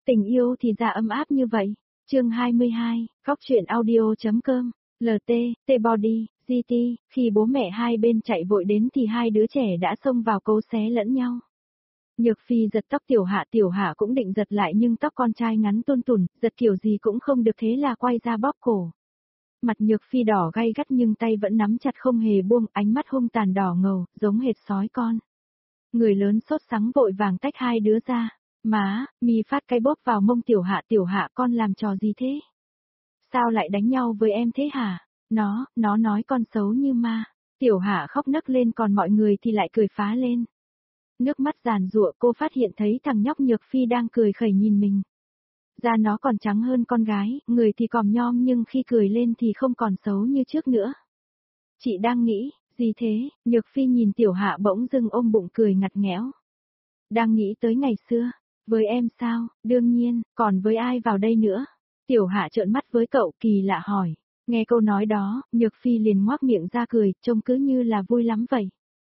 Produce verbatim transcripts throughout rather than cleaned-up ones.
Tình yêu thì ra ấm áp như vậy. Chương hai mươi hai, Cóc truyện audio.com, lờ tê, T-Body, giê tê, khi bố mẹ hai bên chạy vội đến thì hai đứa trẻ đã xông vào cấu xé lẫn nhau. Nhược Phi giật tóc Tiểu Hạ, Tiểu Hạ cũng định giật lại nhưng tóc con trai ngắn tôn tùn, giật kiểu gì cũng không được thế là quay ra bóp cổ. Mặt Nhược Phi đỏ gay gắt nhưng tay vẫn nắm chặt không hề buông, ánh mắt hung tàn đỏ ngầu, giống hệt sói con. Người lớn sốt sắng vội vàng tách hai đứa ra. Má, mi phát cái bóp vào mông Tiểu Hạ, Tiểu Hạ con làm trò gì thế? Sao lại đánh nhau với em thế hả? Nó, nó nói con xấu như ma. Tiểu Hạ khóc nấc lên còn mọi người thì lại cười phá lên. Nước mắt giàn giụa, cô phát hiện thấy thằng nhóc Nhược Phi đang cười khẩy nhìn mình. Da nó còn trắng hơn con gái, người thì còm nhom nhưng khi cười lên thì không còn xấu như trước nữa. Chị đang nghĩ, gì thế? Nhược Phi nhìn Tiểu Hạ bỗng dưng ôm bụng cười ngặt nghẽo. Đang nghĩ tới ngày xưa. Với em sao? Đương nhiên, còn với ai vào đây nữa? Tiểu Hạ trợn mắt với cậu, kỳ lạ hỏi. Nghe câu nói đó, Nhược Phi liền ngoác miệng ra cười, trông cứ như là vui lắm vậy.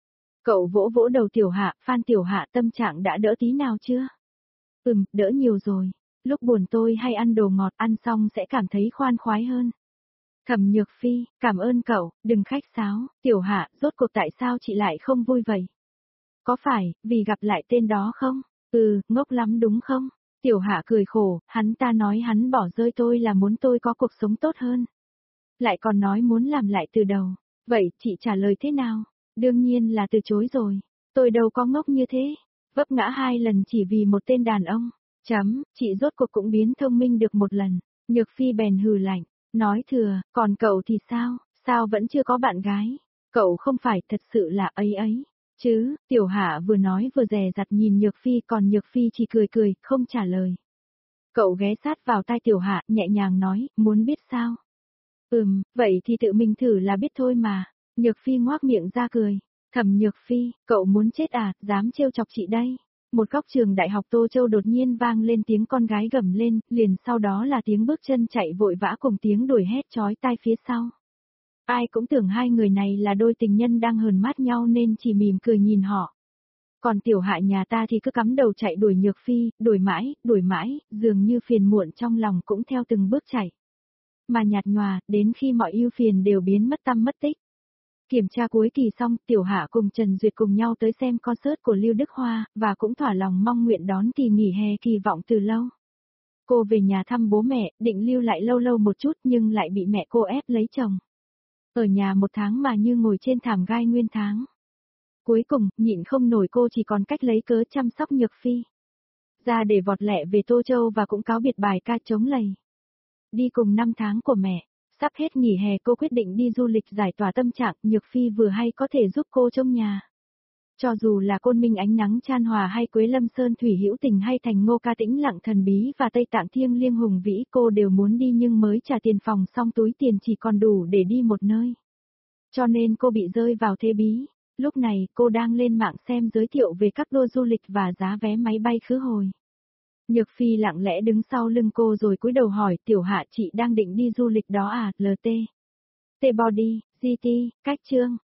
Cậu vỗ vỗ đầu Tiểu Hạ, Phan Tiểu Hạ tâm trạng đã đỡ tí nào chưa? Ừm, đỡ nhiều rồi. Lúc buồn tôi hay ăn đồ ngọt, ăn xong sẽ cảm thấy khoan khoái hơn. Thẩm Nhược Phi, cảm ơn cậu, đừng khách sáo. Tiểu Hạ, rốt cuộc tại sao chị lại không vui vậy? Có phải, vì gặp lại tên đó không? Ừ, ngốc lắm đúng không? Tiểu Hạ cười khổ, hắn ta nói hắn bỏ rơi tôi là muốn tôi có cuộc sống tốt hơn. Lại còn nói muốn làm lại từ đầu. Vậy, chị trả lời thế nào? Đương nhiên là từ chối rồi. Tôi đâu có ngốc như thế. Vấp ngã hai lần chỉ vì một tên đàn ông. Chấm, chị rốt cuộc cũng biến thông minh được một lần. Nhược Phi bèn hừ lạnh. Nói thừa, còn cậu thì sao? Sao vẫn chưa có bạn gái? Cậu không phải thật sự là ấy ấy. Chứ, Tiểu Hạ vừa nói vừa dè dặt nhìn Nhược Phi còn Nhược Phi chỉ cười cười, không trả lời. Cậu ghé sát vào tai Tiểu Hạ, nhẹ nhàng nói, muốn biết sao? Ừm, vậy thì tự mình thử là biết thôi mà. Nhược Phi ngoác miệng ra cười. Thẩm Nhược Phi, cậu muốn chết à, dám trêu chọc chị đây. Một góc trường đại học Tô Châu đột nhiên vang lên tiếng con gái gầm lên, liền sau đó là tiếng bước chân chạy vội vã cùng tiếng đuổi hét chói tai phía sau. Ai cũng tưởng hai người này là đôi tình nhân đang hờn mát nhau nên chỉ mỉm cười nhìn họ. Còn Tiểu Hạ nhà ta thì cứ cắm đầu chạy đuổi Nhược Phi, đuổi mãi, đuổi mãi, dường như phiền muộn trong lòng cũng theo từng bước chạy. Mà nhạt nhòa, đến khi mọi ưu phiền đều biến mất tăm mất tích. Kiểm tra cuối kỳ xong, Tiểu Hạ cùng Trần Duyệt cùng nhau tới xem concert của Lưu Đức Hoa, và cũng thỏa lòng mong nguyện đón kỳ nghỉ hè kỳ vọng từ lâu. Cô về nhà thăm bố mẹ, định lưu lại lâu lâu một chút nhưng lại bị mẹ cô ép lấy chồng. Ở nhà một tháng mà như ngồi trên thảm gai nguyên tháng. Cuối cùng, nhịn không nổi cô chỉ còn cách lấy cớ chăm sóc Nhược Phi. Ra để vọt lẹ về Tô Châu và cũng cáo biệt bài ca chống lầy. Đi cùng năm tháng của mẹ, sắp hết nghỉ hè cô quyết định đi du lịch giải tỏa tâm trạng, Nhược Phi vừa hay có thể giúp cô trông nhà. Cho dù là Côn Minh ánh nắng chan hòa hay Quế Lâm Sơn thủy hữu tình hay Thành Ngô ca tĩnh lặng thần bí và Tây Tạng thiêng liêng hùng vĩ cô đều muốn đi nhưng mới trả tiền phòng xong túi tiền chỉ còn đủ để đi một nơi. Cho nên cô bị rơi vào thế bí. Lúc này cô đang lên mạng xem giới thiệu về các tour du lịch và giá vé máy bay khứ hồi. Nhược Phi lặng lẽ đứng sau lưng cô rồi cúi đầu hỏi Tiểu Hạ chị đang định đi du lịch đó à, lờ tê. T-Body, giê tê, cách chương.